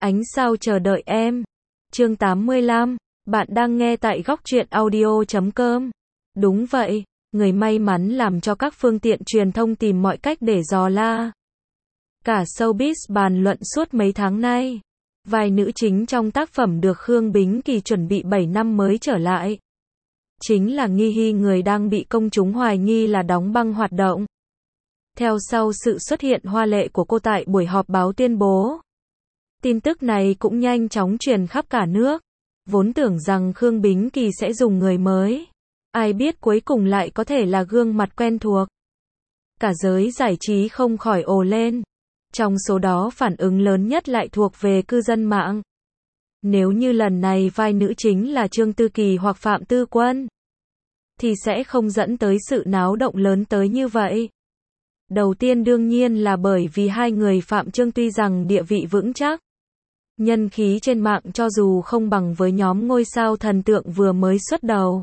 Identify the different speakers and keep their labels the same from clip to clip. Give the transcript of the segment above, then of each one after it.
Speaker 1: Ánh sao chờ đợi em. Chương 85. Bạn đang nghe tại góc truyện audio.com. Đúng vậy, người may mắn làm cho các phương tiện truyền thông tìm mọi cách để dò la. Cả showbiz bàn luận suốt mấy tháng nay. Vai nữ chính trong tác phẩm được Khương Bính Kỳ chuẩn bị 7 năm mới trở lại. Chính là Nghi Hy, người đang bị công chúng hoài nghi là đóng băng hoạt động. Theo sau sự xuất hiện hoa lệ của cô tại buổi họp báo tuyên bố. Tin tức này cũng nhanh chóng truyền khắp cả nước. Vốn tưởng rằng Khương Bính Kỳ sẽ dùng người mới. Ai biết cuối cùng lại có thể là gương mặt quen thuộc. Cả giới giải trí không khỏi ồ lên. Trong số đó phản ứng lớn nhất lại thuộc về cư dân mạng. Nếu như lần này vai nữ chính là Trương Tư Kỳ hoặc Phạm Tư Quân, thì sẽ không dẫn tới sự náo động lớn tới như vậy. Đầu tiên đương nhiên là bởi vì hai người Phạm Trương tuy rằng địa vị vững chắc, nhân khí trên mạng cho dù không bằng với nhóm ngôi sao thần tượng vừa mới xuất đầu.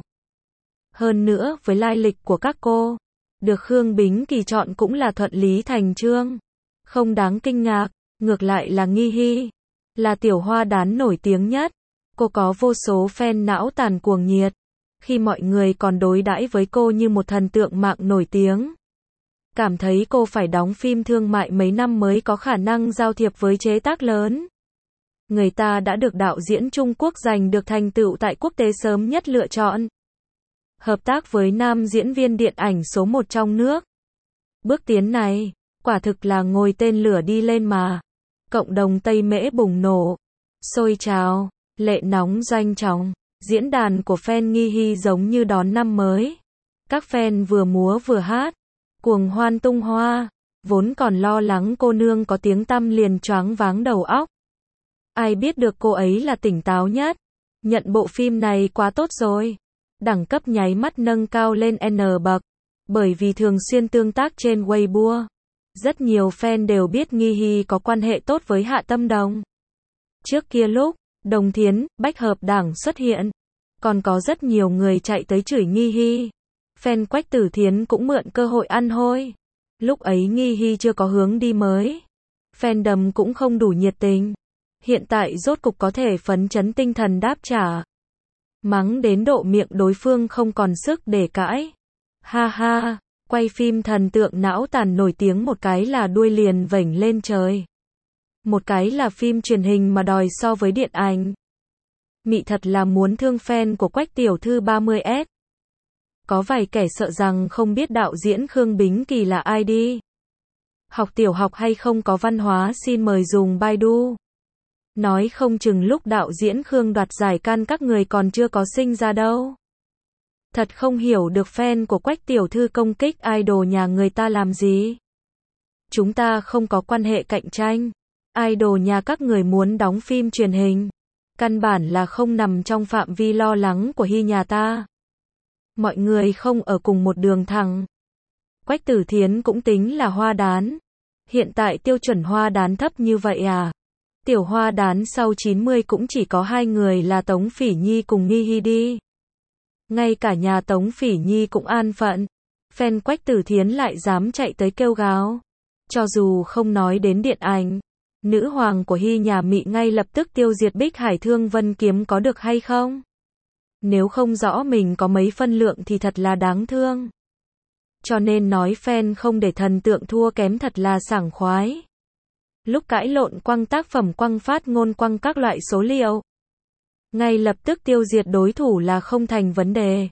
Speaker 1: Hơn nữa với lai lịch của các cô, được Khương Bính Kỳ chọn cũng là thuận lý thành chương. Không đáng kinh ngạc, ngược lại là Nghi Hy, là tiểu hoa đán nổi tiếng nhất. Cô có vô số fan não tàn cuồng nhiệt, khi mọi người còn đối đãi với cô như một thần tượng mạng nổi tiếng. Cảm thấy cô phải đóng phim thương mại mấy năm mới có khả năng giao thiệp với chế tác lớn. Người ta đã được đạo diễn Trung Quốc giành được thành tựu tại quốc tế sớm nhất lựa chọn. Hợp tác với nam diễn viên điện ảnh số 1 trong nước. Bước tiến này, quả thực là ngồi tên lửa đi lên mà. Cộng đồng Tây Mễ bùng nổ, sôi trào, lệ nóng doanh trọng. Diễn đàn của fan Nghi Hy giống như đón năm mới. Các fan vừa múa vừa hát, cuồng hoan tung hoa. Vốn còn lo lắng cô nương có tiếng tăm liền choáng váng đầu óc. Ai biết được cô ấy là tỉnh táo nhất. Nhận bộ phim này quá tốt rồi. Đẳng cấp nháy mắt nâng cao lên N bậc. Bởi vì thường xuyên tương tác trên Weibo, rất nhiều fan đều biết Nghi Hy có quan hệ tốt với Hạ Tâm Đồng. Trước kia lúc Đồng Thiến, Bách Hợp Đảng xuất hiện, còn có rất nhiều người chạy tới chửi Nghi Hy. Fan Quách Tử Thiến cũng mượn cơ hội ăn hôi. Lúc ấy Nghi Hy chưa có hướng đi mới. Fandom cũng không đủ nhiệt tình. Hiện tại rốt cục có thể phấn chấn tinh thần đáp trả. Mắng đến độ miệng đối phương không còn sức để cãi. Ha ha, quay phim thần tượng não tàn nổi tiếng, một cái là đuôi liền vểnh lên trời. Một cái là phim truyền hình mà đòi so với điện ảnh. Mị thật là muốn thương fan của Quách tiểu thư 30S. Có vài kẻ sợ rằng không biết đạo diễn Khương Bính Kỳ là ai đi. Học tiểu học hay không có văn hóa xin mời dùng Baidu. Nói không chừng lúc đạo diễn Khương đoạt giải Cannes các người còn chưa có sinh ra đâu. Thật không hiểu được fan của Quách tiểu thư công kích idol nhà người ta làm gì. Chúng ta không có quan hệ cạnh tranh. Idol nhà các người muốn đóng phim truyền hình, căn bản là không nằm trong phạm vi lo lắng của Hy nhà ta. Mọi người không ở cùng một đường thẳng. Quách Tử Thiến cũng tính là hoa đán. Hiện tại tiêu chuẩn hoa đán thấp như vậy à? Tiểu hoa đán sau 90 cũng chỉ có hai người là Tống Phỉ Nhi cùng Nghi Hy đi. Ngay cả nhà Tống Phỉ Nhi cũng an phận. Fan Quách Tử Thiến lại dám chạy tới kêu gào. Cho dù không nói đến điện ảnh, nữ hoàng của Hy nhà Mị ngay lập tức tiêu diệt Bích Hải Thương Vân Kiếm có được hay không? Nếu không rõ mình có mấy phân lượng thì thật là đáng thương. Cho nên nói fan không để thần tượng thua kém thật là sảng khoái. Lúc cãi lộn quăng tác phẩm, quăng phát ngôn, quăng các loại số liệu, ngay lập tức tiêu diệt đối thủ là không thành vấn đề.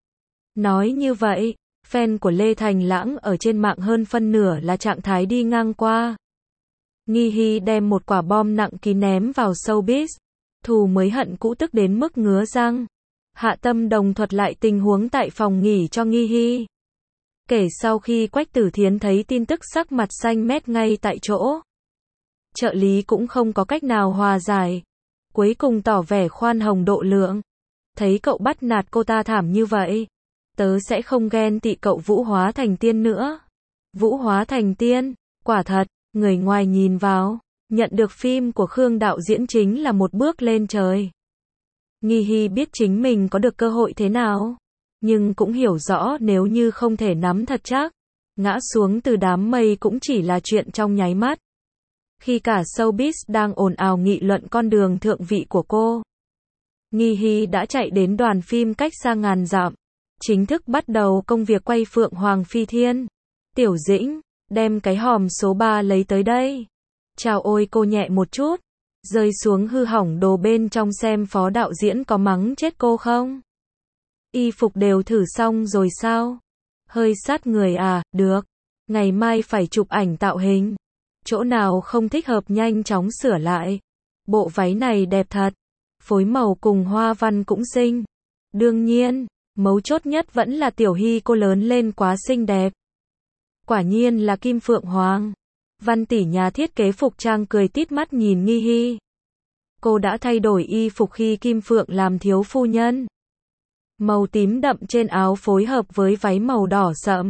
Speaker 1: Nói như vậy, fan của Lê Thành Lãng ở trên mạng hơn phân nửa là trạng thái đi ngang qua. Nghi Hy đem một quả bom nặng ký ném vào showbiz. Thù mới hận cũ tức đến mức ngứa răng. Hạ Tâm Đồng thuật lại tình huống tại phòng nghỉ cho Nghi Hy. Kể sau khi Quách Tử Thiến thấy tin tức sắc mặt xanh mét ngay tại chỗ. Trợ lý cũng không có cách nào hòa giải. Cuối cùng tỏ vẻ khoan hồng độ lượng. Thấy cậu bắt nạt cô ta thảm như vậy, tớ sẽ không ghen tị cậu vũ hóa thành tiên nữa. Vũ hóa thành tiên, quả thật, người ngoài nhìn vào, nhận được phim của Khương đạo diễn chính là một bước lên trời. Nghi Hy biết chính mình có được cơ hội thế nào, nhưng cũng hiểu rõ nếu như không thể nắm thật chắc, ngã xuống từ đám mây cũng chỉ là chuyện trong nháy mắt. Khi cả showbiz đang ồn ào nghị luận con đường thượng vị của cô, Nghi Hy đã chạy đến đoàn phim cách xa ngàn dặm, chính thức bắt đầu công việc quay Phượng Hoàng Phi Thiên. Tiểu Dĩnh, đem cái hòm số 3 lấy tới đây. Chào ôi cô nhẹ một chút, rơi xuống hư hỏng đồ bên trong xem phó đạo diễn có mắng chết cô không? Y phục đều thử xong rồi sao? Hơi sát người à, được. Ngày mai phải chụp ảnh tạo hình. Chỗ nào không thích hợp nhanh chóng sửa lại. Bộ váy này đẹp thật. Phối màu cùng hoa văn cũng xinh. Đương nhiên, mấu chốt nhất vẫn là Tiểu Hy cô lớn lên quá xinh đẹp. Quả nhiên là Kim Phượng Hoàng. Văn tỷ nhà thiết kế phục trang cười tít mắt nhìn Nghi Hy. Cô đã thay đổi y phục khi Kim Phượng làm thiếu phu nhân. Màu tím đậm trên áo phối hợp với váy màu đỏ sậm.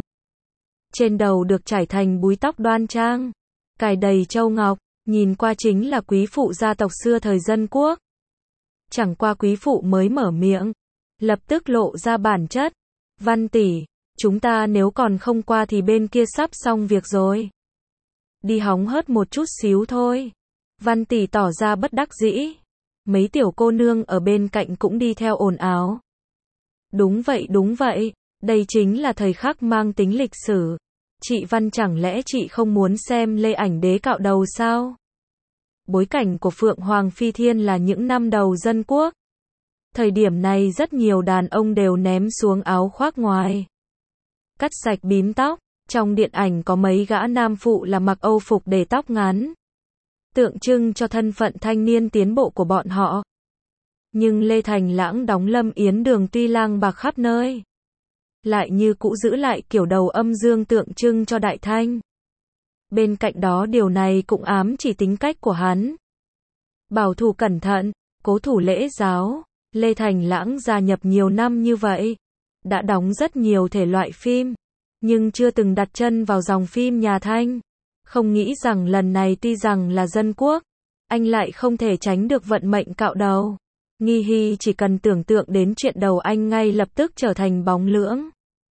Speaker 1: Trên đầu được trải thành búi tóc đoan trang, cài đầy châu ngọc, nhìn qua chính là quý phụ gia tộc xưa thời Dân Quốc. Chẳng qua quý phụ mới mở miệng, lập tức lộ ra bản chất. Văn tỷ, chúng ta nếu còn không qua thì bên kia sắp xong việc rồi. Đi hóng hớt một chút xíu thôi. Văn tỷ tỏ ra bất đắc dĩ. Mấy tiểu cô nương ở bên cạnh cũng đi theo ồn ào. Đúng vậy, đây chính là thời khắc mang tính lịch sử. Chị Văn chẳng lẽ chị không muốn xem Lê Ảnh Đế cạo đầu sao? Bối cảnh của Phượng Hoàng Phi Thiên là những năm đầu Dân Quốc. Thời điểm này rất nhiều đàn ông đều ném xuống áo khoác ngoài, cắt sạch bím tóc. Trong điện ảnh có mấy gã nam phụ là mặc Âu phục để tóc ngắn, tượng trưng cho thân phận thanh niên tiến bộ của bọn họ. Nhưng Lê Thành Lãng đóng Lâm Yến Đường tuy lang bạc khắp nơi, lại như cũ giữ lại kiểu đầu âm dương tượng trưng cho đại thanh. Bên cạnh đó điều này cũng ám chỉ tính cách của hắn. Bảo thủ cẩn thận, cố thủ lễ giáo. Lê Thành Lãng gia nhập nhiều năm như vậy, đã đóng rất nhiều thể loại phim, nhưng chưa từng đặt chân vào dòng phim nhà Thanh. Không nghĩ rằng lần này tuy rằng là Dân Quốc, anh lại không thể tránh được vận mệnh cạo đầu. Nghi Hy chỉ cần tưởng tượng đến chuyện đầu anh ngay lập tức trở thành bóng lưỡng.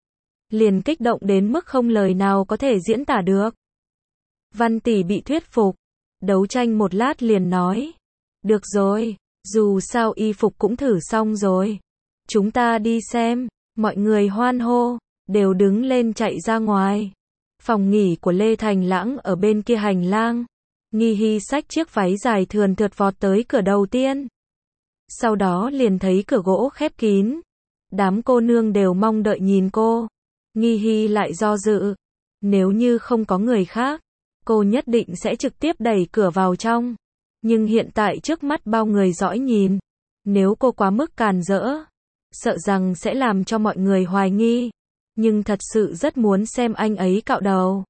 Speaker 1: Liền kích động đến mức không lời nào có thể diễn tả được. Văn tỷ bị thuyết phục, đấu tranh một lát liền nói. Được rồi, dù sao y phục cũng thử xong rồi. Chúng ta đi xem, mọi người hoan hô, đều đứng lên chạy ra ngoài. Phòng nghỉ của Lê Thành Lãng ở bên kia hành lang. Nghi Hy xách chiếc váy dài thườn thượt vọt tới cửa đầu tiên. Sau đó liền thấy cửa gỗ khép kín. Đám cô nương đều mong đợi nhìn cô. Nghi Hy lại do dự. Nếu như không có người khác, cô nhất định sẽ trực tiếp đẩy cửa vào trong. Nhưng hiện tại trước mắt bao người dõi nhìn, nếu cô quá mức càn rỡ, sợ rằng sẽ làm cho mọi người hoài nghi. Nhưng thật sự rất muốn xem anh ấy cạo đầu.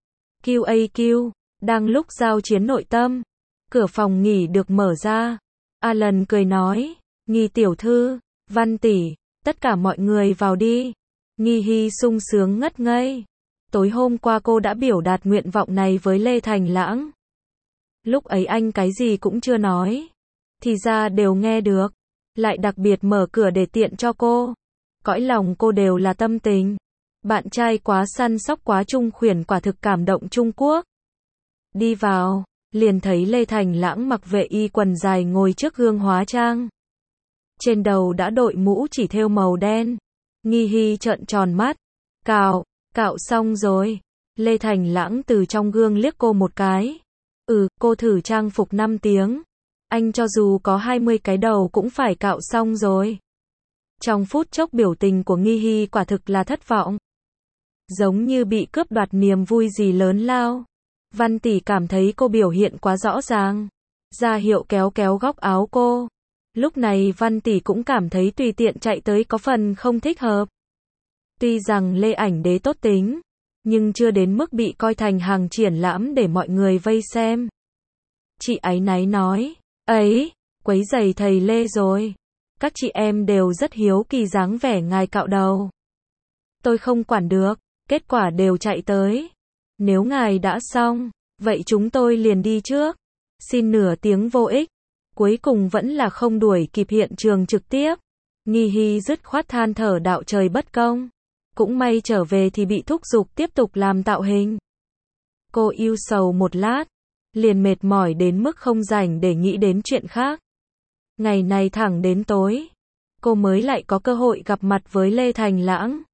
Speaker 1: QAQ, đang lúc giao chiến nội tâm, cửa phòng nghỉ được mở ra. Alan cười nói, Nghi tiểu thư, Văn tỷ, tất cả mọi người vào đi. Nghi Hy sung sướng ngất ngây. Tối hôm qua cô đã biểu đạt nguyện vọng này với Lê Thành Lãng. Lúc ấy anh cái gì cũng chưa nói, thì ra đều nghe được, lại đặc biệt mở cửa để tiện cho cô. Cõi lòng cô đều là tâm tình. Bạn trai quá săn sóc quá trung khuyển quả thực cảm động Trung Quốc. Đi vào, liền thấy Lê Thành Lãng mặc vệ y quần dài ngồi trước gương hóa trang. Trên đầu đã đội mũ chỉ thêu màu đen. Nghi Hy trợn tròn mắt. Cạo xong rồi. Lê Thành Lãng từ trong gương liếc cô một cái. Cô thử trang phục 5 tiếng. Anh cho dù có 20 cái đầu cũng phải cạo xong rồi. Trong phút chốc biểu tình của Nghi Hy quả thực là thất vọng. Giống như bị cướp đoạt niềm vui gì lớn lao. Văn tỷ cảm thấy cô biểu hiện quá rõ ràng, ra hiệu kéo kéo góc áo cô. Lúc này Văn tỷ cũng cảm thấy tùy tiện chạy tới có phần không thích hợp. Tuy rằng Lê Ảnh Đế tốt tính, nhưng chưa đến mức bị coi thành hàng triển lãm để mọi người vây xem. Chị áy náy nói, ấy, quấy rầy thầy Lê rồi. Các chị em đều rất hiếu kỳ dáng vẻ ngài cạo đầu. Tôi không quản được, kết quả đều chạy tới. Nếu ngài đã xong, vậy chúng tôi liền đi trước. Xin nửa tiếng vô ích. Cuối cùng vẫn là không đuổi kịp hiện trường trực tiếp. Nghi Hy dứt khoát than thở đạo trời bất công. Cũng may trở về thì bị thúc giục tiếp tục làm tạo hình. Cô ưu sầu một lát, liền mệt mỏi đến mức không rảnh để nghĩ đến chuyện khác. Ngày này thẳng đến tối, cô mới lại có cơ hội gặp mặt với Lê Thành Lãng.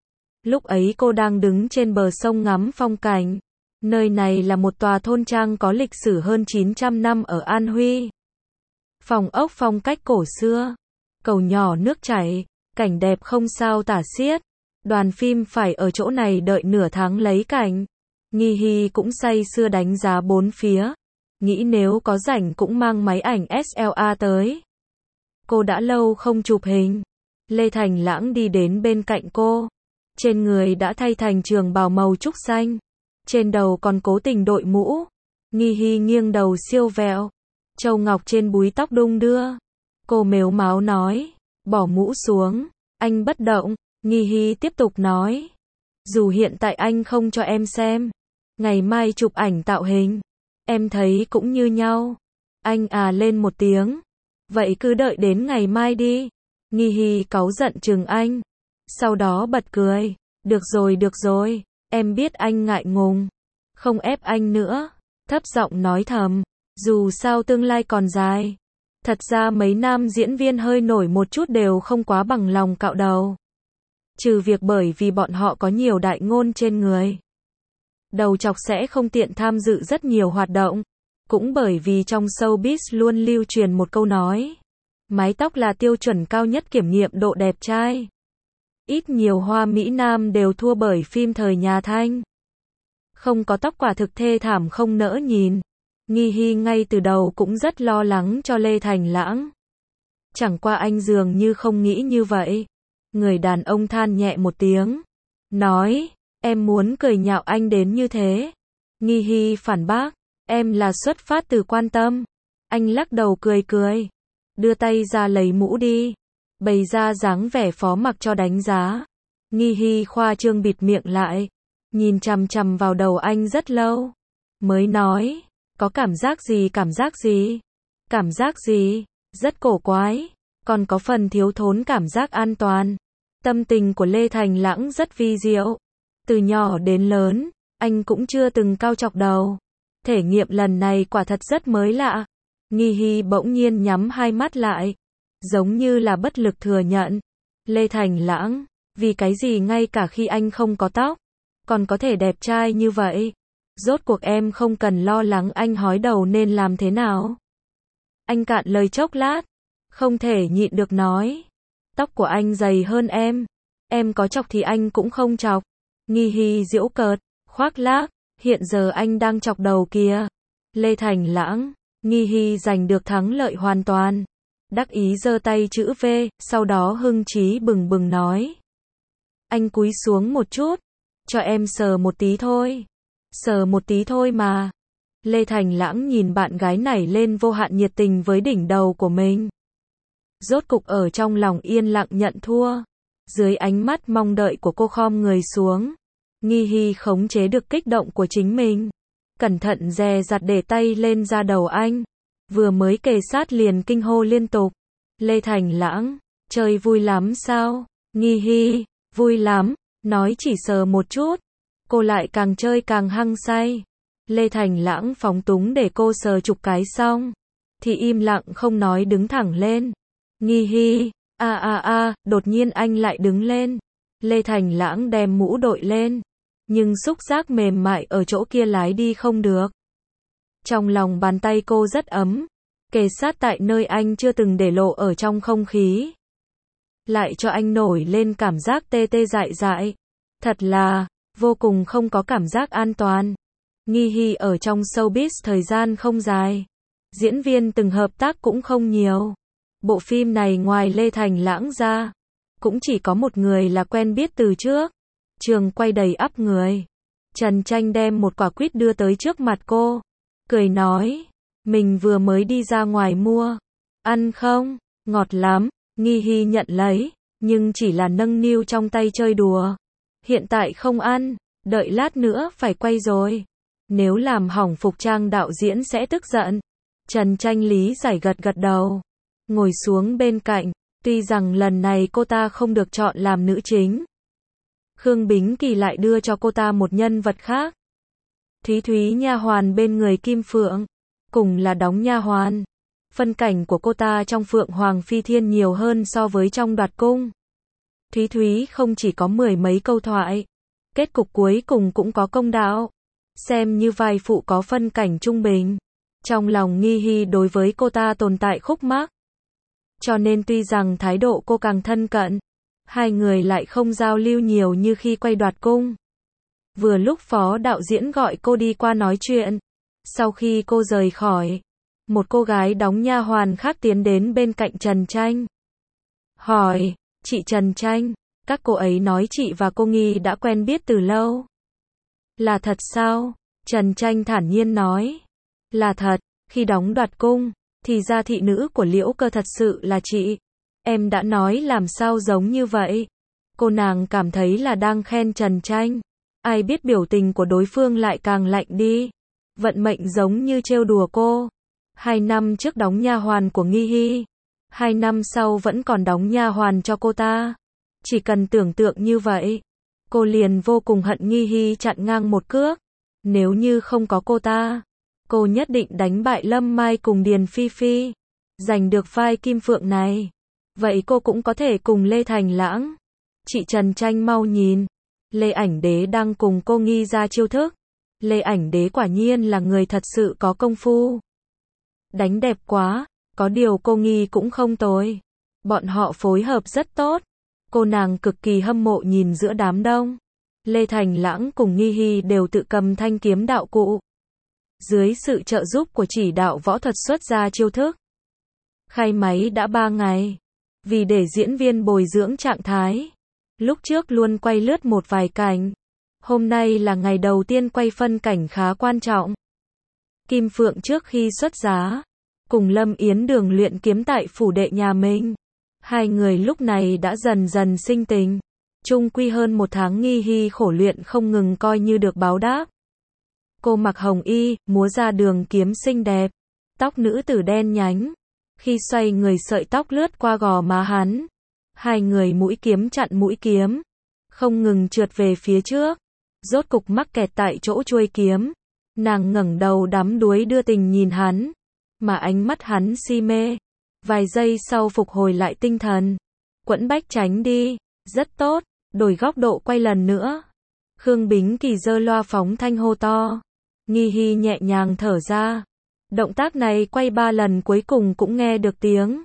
Speaker 1: Lúc ấy cô đang đứng trên bờ sông ngắm phong cảnh. Nơi này là một tòa thôn trang có lịch sử hơn 900 năm ở An Huy. Phòng ốc phong cách cổ xưa, cầu nhỏ nước chảy, cảnh đẹp không sao tả xiết. Đoàn phim phải ở chỗ này đợi nửa tháng lấy cảnh. Nghi Hy cũng say sưa đánh giá bốn phía, nghĩ nếu có rảnh cũng mang máy ảnh SLA tới. Cô đã lâu không chụp hình. Lê Thành Lãng đi đến bên cạnh cô. Trên người đã thay thành trường bào màu trúc xanh. Trên đầu còn cố tình đội mũ. Nghi Hy nghiêng đầu siêu vẹo. Châu ngọc trên búi tóc đung đưa. Cô mếu máo nói, bỏ mũ xuống. Anh bất động. Nghi Hy tiếp tục nói, dù hiện tại anh không cho em xem, ngày mai chụp ảnh tạo hình, em thấy cũng như nhau. Anh à lên một tiếng. Vậy cứ đợi đến ngày mai đi. Nghi Hy cáu giận chừng anh. Sau đó bật cười. Được rồi, em biết anh ngại ngùng. Không ép anh nữa. Thấp giọng nói thầm. Dù sao tương lai còn dài. Thật ra mấy nam diễn viên hơi nổi một chút đều không quá bằng lòng cạo đầu. Trừ việc bởi vì bọn họ có nhiều đại ngôn trên người. Đầu chọc sẽ không tiện tham dự rất nhiều hoạt động. Cũng bởi vì trong showbiz luôn lưu truyền một câu nói. Mái tóc là tiêu chuẩn cao nhất kiểm nghiệm độ đẹp trai. Ít nhiều hoa mỹ nam đều thua bởi phim thời nhà Thanh. Không có tóc quả thực thê thảm không nỡ nhìn. Nghi Hy ngay từ đầu cũng rất lo lắng cho Lê Thành Lãng. Chẳng qua anh dường như không nghĩ như vậy. Người đàn ông than nhẹ một tiếng. Nói, em muốn cười nhạo anh đến như thế. Nghi Hy phản bác, em là xuất phát từ quan tâm. Anh lắc đầu cười cười. Đưa tay ra lấy mũ đi. Bày ra dáng vẻ phó mặc cho đánh giá. Nghi Hy khoa trương bịt miệng lại. Nhìn chằm chằm vào đầu anh rất lâu. Mới nói, có cảm giác gì? Cảm giác gì? Rất cổ quái. Còn có phần thiếu thốn cảm giác an toàn. Tâm tình của Lê Thành Lãng rất vi diệu. Từ nhỏ đến lớn, anh cũng chưa từng cạo chọc đầu. Thể nghiệm lần này quả thật rất mới lạ. Nghi Hy bỗng nhiên nhắm hai mắt lại. Giống như là bất lực thừa nhận. Lê Thành Lãng, vì cái gì ngay cả khi anh không có tóc, còn có thể đẹp trai như vậy? Rốt cuộc em không cần lo lắng anh hói đầu nên làm thế nào? Anh cạn lời chốc lát. Không thể nhịn được nói. Tóc của anh dày hơn em có chọc thì anh cũng không chọc. Nghi Hy giễu cợt, khoác lác, hiện giờ anh đang chọc đầu kìa. Lê Thành Lãng, Nghi Hy giành được thắng lợi hoàn toàn. Đắc ý giơ tay chữ V, sau đó hưng trí bừng bừng nói. Anh cúi xuống một chút, cho em sờ một tí thôi. Sờ một tí thôi mà. Lê Thành Lãng nhìn bạn gái nảy lên vô hạn nhiệt tình với đỉnh đầu của mình. Rốt cục ở trong lòng yên lặng nhận thua. Dưới ánh mắt mong đợi của cô khom người xuống. Nghi Hy khống chế được kích động của chính mình. Cẩn thận dè dặt để tay lên da đầu anh. Vừa mới kề sát liền kinh hô liên tục. Lê Thành Lãng, chơi vui lắm sao? Nghi Hy, vui lắm. Nói chỉ sờ một chút. Cô lại càng chơi càng hăng say. Lê Thành Lãng phóng túng để cô sờ chục cái xong. Thì im lặng không nói đứng thẳng lên. Nghi Hy, đột nhiên anh lại đứng lên. Lê Thành Lãng đem mũ đội lên. Nhưng xúc giác mềm mại ở chỗ kia lái đi không được. Trong lòng bàn tay cô rất ấm. Kề sát tại nơi anh chưa từng để lộ ở trong không khí. Lại cho anh nổi lên cảm giác tê tê dại dại. Thật là, vô cùng không có cảm giác an toàn. Nghi Hy ở trong showbiz thời gian không dài. Diễn viên từng hợp tác cũng không nhiều. Bộ phim này ngoài Lê Thành Lãng ra, cũng chỉ có một người là quen biết từ trước. Trường quay đầy ắp người. Trần Tranh đem một quả quýt đưa tới trước mặt cô. Cười nói, mình vừa mới đi ra ngoài mua. Ăn không? Ngọt lắm. Nghi Hy nhận lấy, nhưng chỉ là nâng niu trong tay chơi đùa. Hiện tại không ăn, đợi lát nữa phải quay rồi. Nếu làm hỏng phục trang đạo diễn sẽ tức giận. Trần Tranh lý giải gật gật đầu. Ngồi xuống bên cạnh, tuy rằng lần này cô ta không được chọn làm nữ chính. Khương Bính Kỳ lại đưa cho cô ta một nhân vật khác. Thúy Thúy nha hoàn bên người Kim Phượng, cùng là đóng nha hoàn. Phân cảnh của cô ta trong Phượng Hoàng Phi Thiên nhiều hơn so với trong Đoạt Cung. Thúy Thúy không chỉ có 10 mấy câu thoại, kết cục cuối cùng cũng có công đạo. Xem như vai phụ có phân cảnh trung bình. Trong lòng Nghi Hy đối với cô ta tồn tại khúc mắc. Cho nên tuy rằng thái độ cô càng thân cận, hai người lại không giao lưu nhiều như khi quay Đoạt Cung. Vừa lúc phó đạo diễn gọi cô đi qua nói chuyện. Sau khi cô rời khỏi, một cô gái đóng nha hoàn khác tiến đến bên cạnh Trần Tranh. Hỏi, chị Trần Tranh, các cô ấy nói chị và cô Nghi đã quen biết từ lâu. Là thật sao? Trần Tranh thản nhiên nói. Là thật, khi đóng Đoạt Cung, thì ra thị nữ của Liễu Cơ thật sự là chị. Em đã nói làm sao giống như vậy. Cô nàng cảm thấy là đang khen Trần Tranh. Ai biết biểu tình của đối phương lại càng lạnh đi. Vận mệnh giống như trêu đùa cô. 2 năm trước đóng nha hoàn của Nghi Hy. 2 năm sau vẫn còn đóng nha hoàn cho cô ta. Chỉ cần tưởng tượng như vậy, cô liền vô cùng hận Nghi Hy chặn ngang một cước. Nếu như không có cô ta, cô nhất định đánh bại Lâm Mai cùng Điền Phi Phi, giành được vai Kim Phượng này. Vậy cô cũng có thể cùng Lê Thành Lãng. Chị Trần Tranh mau nhìn, Lê Ảnh Đế đang cùng cô Nghi ra chiêu thức. Lê Ảnh Đế quả nhiên là người thật sự có công phu. Đánh đẹp quá, có điều cô Nghi cũng không tồi. Bọn họ phối hợp rất tốt. Cô nàng cực kỳ hâm mộ nhìn giữa đám đông. Lê Thành Lãng cùng Nghi Hy đều tự cầm thanh kiếm đạo cụ. Dưới sự trợ giúp của chỉ đạo võ thuật xuất ra chiêu thức. Khai máy đã 3 ngày. Vì để diễn viên bồi dưỡng trạng thái, lúc trước luôn quay lướt một vài cảnh. Hôm nay là ngày đầu tiên quay phân cảnh khá quan trọng. Kim Phượng trước khi xuất giá, cùng Lâm Yến Đường luyện kiếm tại phủ đệ nhà mình. Hai người lúc này đã dần dần sinh tình. Chung quy hơn 1 tháng Nghi Hy khổ luyện không ngừng coi như được báo đáp. Cô mặc hồng y, múa ra đường kiếm xinh đẹp. Tóc nữ tử đen nhánh. Khi xoay người sợi tóc lướt qua gò má hắn. Hai người mũi kiếm chặn mũi kiếm. Không ngừng trượt về phía trước. Rốt cục mắc kẹt tại chỗ chuôi kiếm. Nàng ngẩng đầu đắm đuối đưa tình nhìn hắn. Mà ánh mắt hắn si mê. Vài giây sau phục hồi lại tinh thần. Quẫn bách tránh đi. Rất tốt. Đổi góc độ quay lần nữa. Khương Bính Kỳ giơ loa phóng thanh hô to. Nghi Hy nhẹ nhàng thở ra. Động tác này quay 3 lần cuối cùng cũng nghe được tiếng.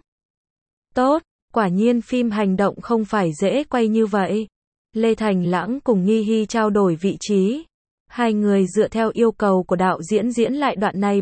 Speaker 1: Tốt, quả nhiên phim hành động không phải dễ quay như vậy. Lê Thành Lãng cùng Nghi Hy trao đổi vị trí. Hai người dựa theo yêu cầu của đạo diễn diễn lại đoạn này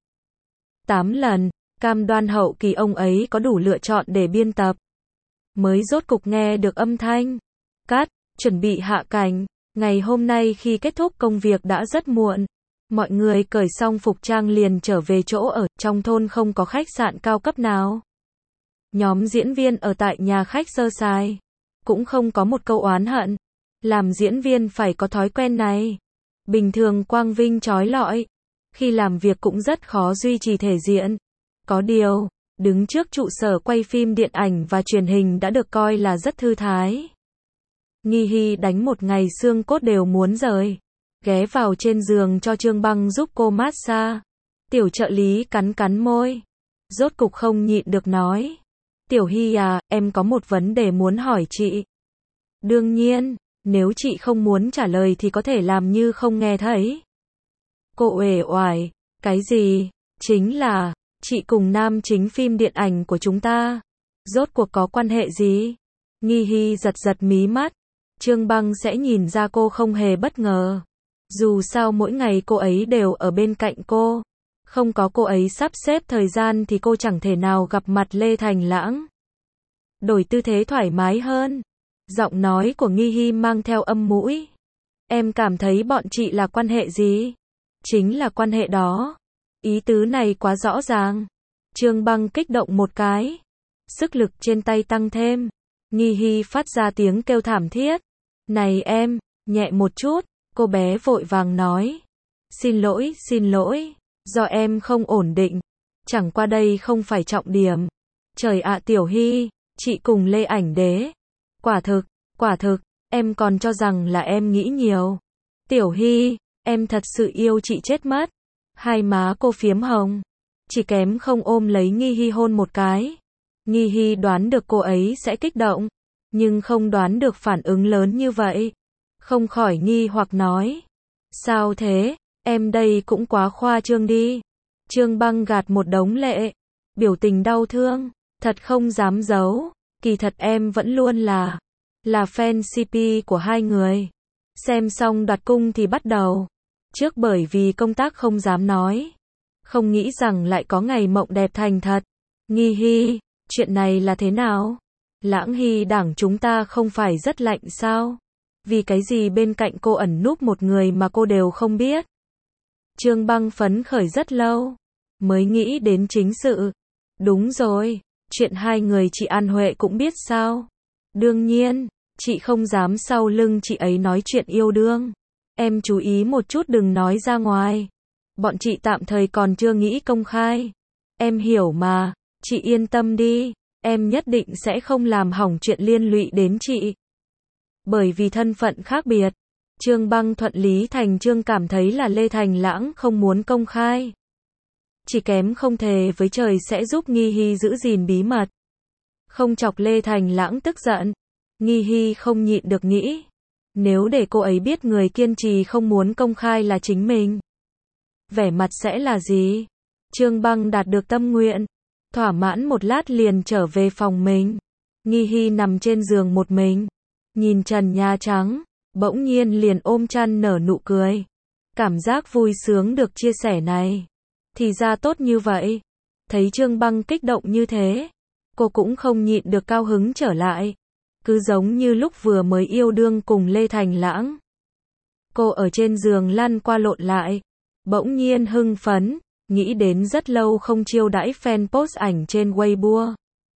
Speaker 1: 7-8 lần. Cam đoan hậu kỳ ông ấy có đủ lựa chọn để biên tập. Mới rốt cục nghe được âm thanh. Cắt, chuẩn bị hạ cảnh. Ngày hôm nay khi kết thúc công việc đã rất muộn. Mọi người cởi xong phục trang liền trở về chỗ ở. Trong thôn không có khách sạn cao cấp nào. Nhóm diễn viên ở tại nhà khách sơ sài. Cũng không có một câu oán hận. Làm diễn viên phải có thói quen này. Bình thường quang vinh trói lọi. Khi làm việc cũng rất khó duy trì thể diện. Có điều, đứng trước trụ sở quay phim điện ảnh và truyền hình đã được coi là rất thư thái. Nghi Hy đánh một ngày xương cốt đều muốn rời. Ghé vào trên giường cho Trương Băng giúp cô massage. Tiểu trợ lý cắn cắn môi. Rốt cục không nhịn được nói. Tiểu Hy à, em có một vấn đề muốn hỏi chị. Đương nhiên, nếu chị không muốn trả lời thì có thể làm như không nghe thấy. Cô uể oải. Cái gì? Chính là, chị cùng nam chính phim điện ảnh của chúng ta. Rốt cuộc có quan hệ gì? Nghi Hy giật giật mí mắt. Trương Băng sẽ nhìn ra cô không hề bất ngờ. Dù sao mỗi ngày cô ấy đều ở bên cạnh cô. Không có cô ấy sắp xếp thời gian thì cô chẳng thể nào gặp mặt Lê Thành Lãng. Đổi tư thế thoải mái hơn. Giọng nói của Nghi Hy mang theo âm mũi. Em cảm thấy bọn chị là quan hệ gì? Chính là quan hệ đó. Ý tứ này quá rõ ràng. Trương Băng kích động một cái. Sức lực trên tay tăng thêm. Nghi Hy phát ra tiếng kêu thảm thiết. Này em, nhẹ một chút. Cô bé vội vàng nói. Xin lỗi. Do em không ổn định. Chẳng qua đây không phải trọng điểm. Trời ạ Tiểu Hy, chị cùng Lê Ảnh Đế. Quả thực, em còn cho rằng là em nghĩ nhiều. Tiểu Hy, em thật sự yêu chị chết mất. Hai má cô phiếm hồng. Chỉ kém không ôm lấy Nghi Hy hôn một cái. Nghi Hy đoán được cô ấy sẽ kích động, nhưng không đoán được phản ứng lớn như vậy. Không khỏi nghi hoặc nói. Sao thế, em đây cũng quá khoa trương đi. Trương Băng gạt một đống lệ, biểu tình đau thương, thật không dám giấu, kỳ thật em vẫn luôn là fan CP của hai người. Xem xong Đoạt Cung thì bắt đầu. Trước bởi vì công tác không dám nói, không nghĩ rằng lại có ngày mộng đẹp thành thật. Nghi Hy, chuyện này là thế nào? Lãng Hy đảng chúng ta không phải rất lạnh sao? Vì cái gì bên cạnh cô ẩn núp một người mà cô đều không biết? Trương Băng phấn khởi rất lâu, mới nghĩ đến chính sự. Đúng rồi, chuyện hai người chị An Huệ cũng biết sao? Đương nhiên, chị không dám sau lưng chị ấy nói chuyện yêu đương. Em chú ý một chút đừng nói ra ngoài. Bọn chị tạm thời còn chưa nghĩ công khai. Em hiểu mà, chị yên tâm đi, em nhất định sẽ không làm hỏng chuyện liên lụy đến chị. Bởi vì thân phận khác biệt, Trương Băng thuận lý thành trương cảm thấy là Lê Thành Lãng không muốn công khai. Chỉ kém không thề với trời sẽ giúp Nghi Hy giữ gìn bí mật. Không chọc Lê Thành Lãng tức giận. Nghi Hy không nhịn được nghĩ. Nếu để cô ấy biết người kiên trì không muốn công khai là chính mình, vẻ mặt sẽ là gì? Trương Băng đạt được tâm nguyện. Thỏa mãn một lát liền trở về phòng mình. Nghi Hy nằm trên giường một mình, nhìn trần nhà trắng, bỗng nhiên liền ôm chăn nở nụ cười. Cảm giác vui sướng được chia sẻ này, thì ra tốt như vậy. Thấy Trương Băng kích động như thế, cô cũng không nhịn được cao hứng trở lại. Cứ giống như lúc vừa mới yêu đương cùng Lê Thành Lãng. Cô ở trên giường lăn qua lộn lại, bỗng nhiên hưng phấn, nghĩ đến rất lâu không chiêu đãi fan post ảnh trên Weibo.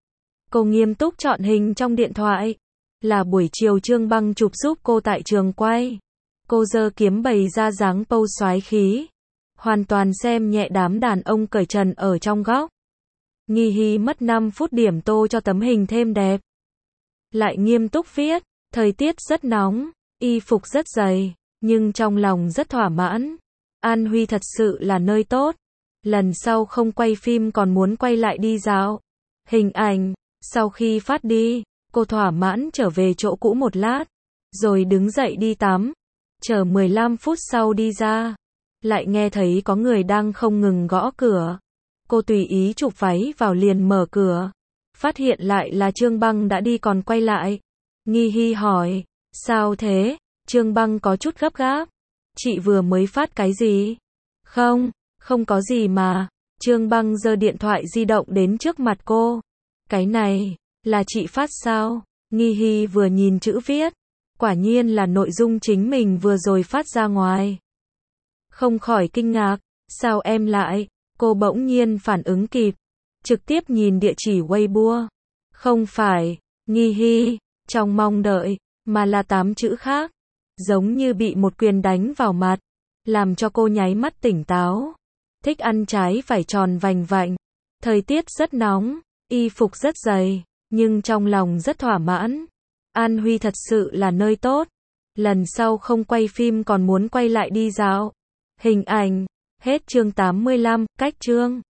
Speaker 1: Cô nghiêm túc chọn hình trong điện thoại. Là buổi chiều Trương Băng chụp giúp cô tại trường quay. Cô giơ kiếm bày ra dáng pose xoái khí. Hoàn toàn xem nhẹ đám đàn ông cởi trần ở trong góc. Nghi Hy mất 5 phút điểm tô cho tấm hình thêm đẹp. Lại nghiêm túc viết, thời tiết rất nóng, y phục rất dày, nhưng trong lòng rất thỏa mãn. An Huy thật sự là nơi tốt. Lần sau không quay phim còn muốn quay lại đi dạo. Hình ảnh, sau khi phát đi, cô thỏa mãn trở về chỗ cũ một lát, rồi đứng dậy đi tắm. Chờ 15 phút sau đi ra, lại nghe thấy có người đang không ngừng gõ cửa. Cô tùy ý chụp váy vào liền mở cửa. Phát hiện lại là Trương Băng đã đi còn quay lại. Nghi Hy hỏi, sao thế? Trương Băng có chút gấp gáp. Chị vừa mới phát cái gì? Không có gì mà. Trương Băng giơ điện thoại di động đến trước mặt cô. Cái này, là chị phát sao? Nghi Hy vừa nhìn chữ viết. Quả nhiên là nội dung chính mình vừa rồi phát ra ngoài. Không khỏi kinh ngạc, sao em lại? Cô bỗng nhiên phản ứng kịp. Trực tiếp nhìn địa chỉ Weibo. Không phải, Nghi Hy, trong mong đợi, mà là 8 chữ khác. Giống như bị một quyền đánh vào mặt, làm cho cô nháy mắt tỉnh táo. Thích ăn trái phải tròn vành vạnh. Thời tiết rất nóng, y phục rất dày, nhưng trong lòng rất thỏa mãn. An Huy thật sự là nơi tốt. Lần sau không quay phim còn muốn quay lại đi dạo. Hình ảnh, hết chương 85, cách chương.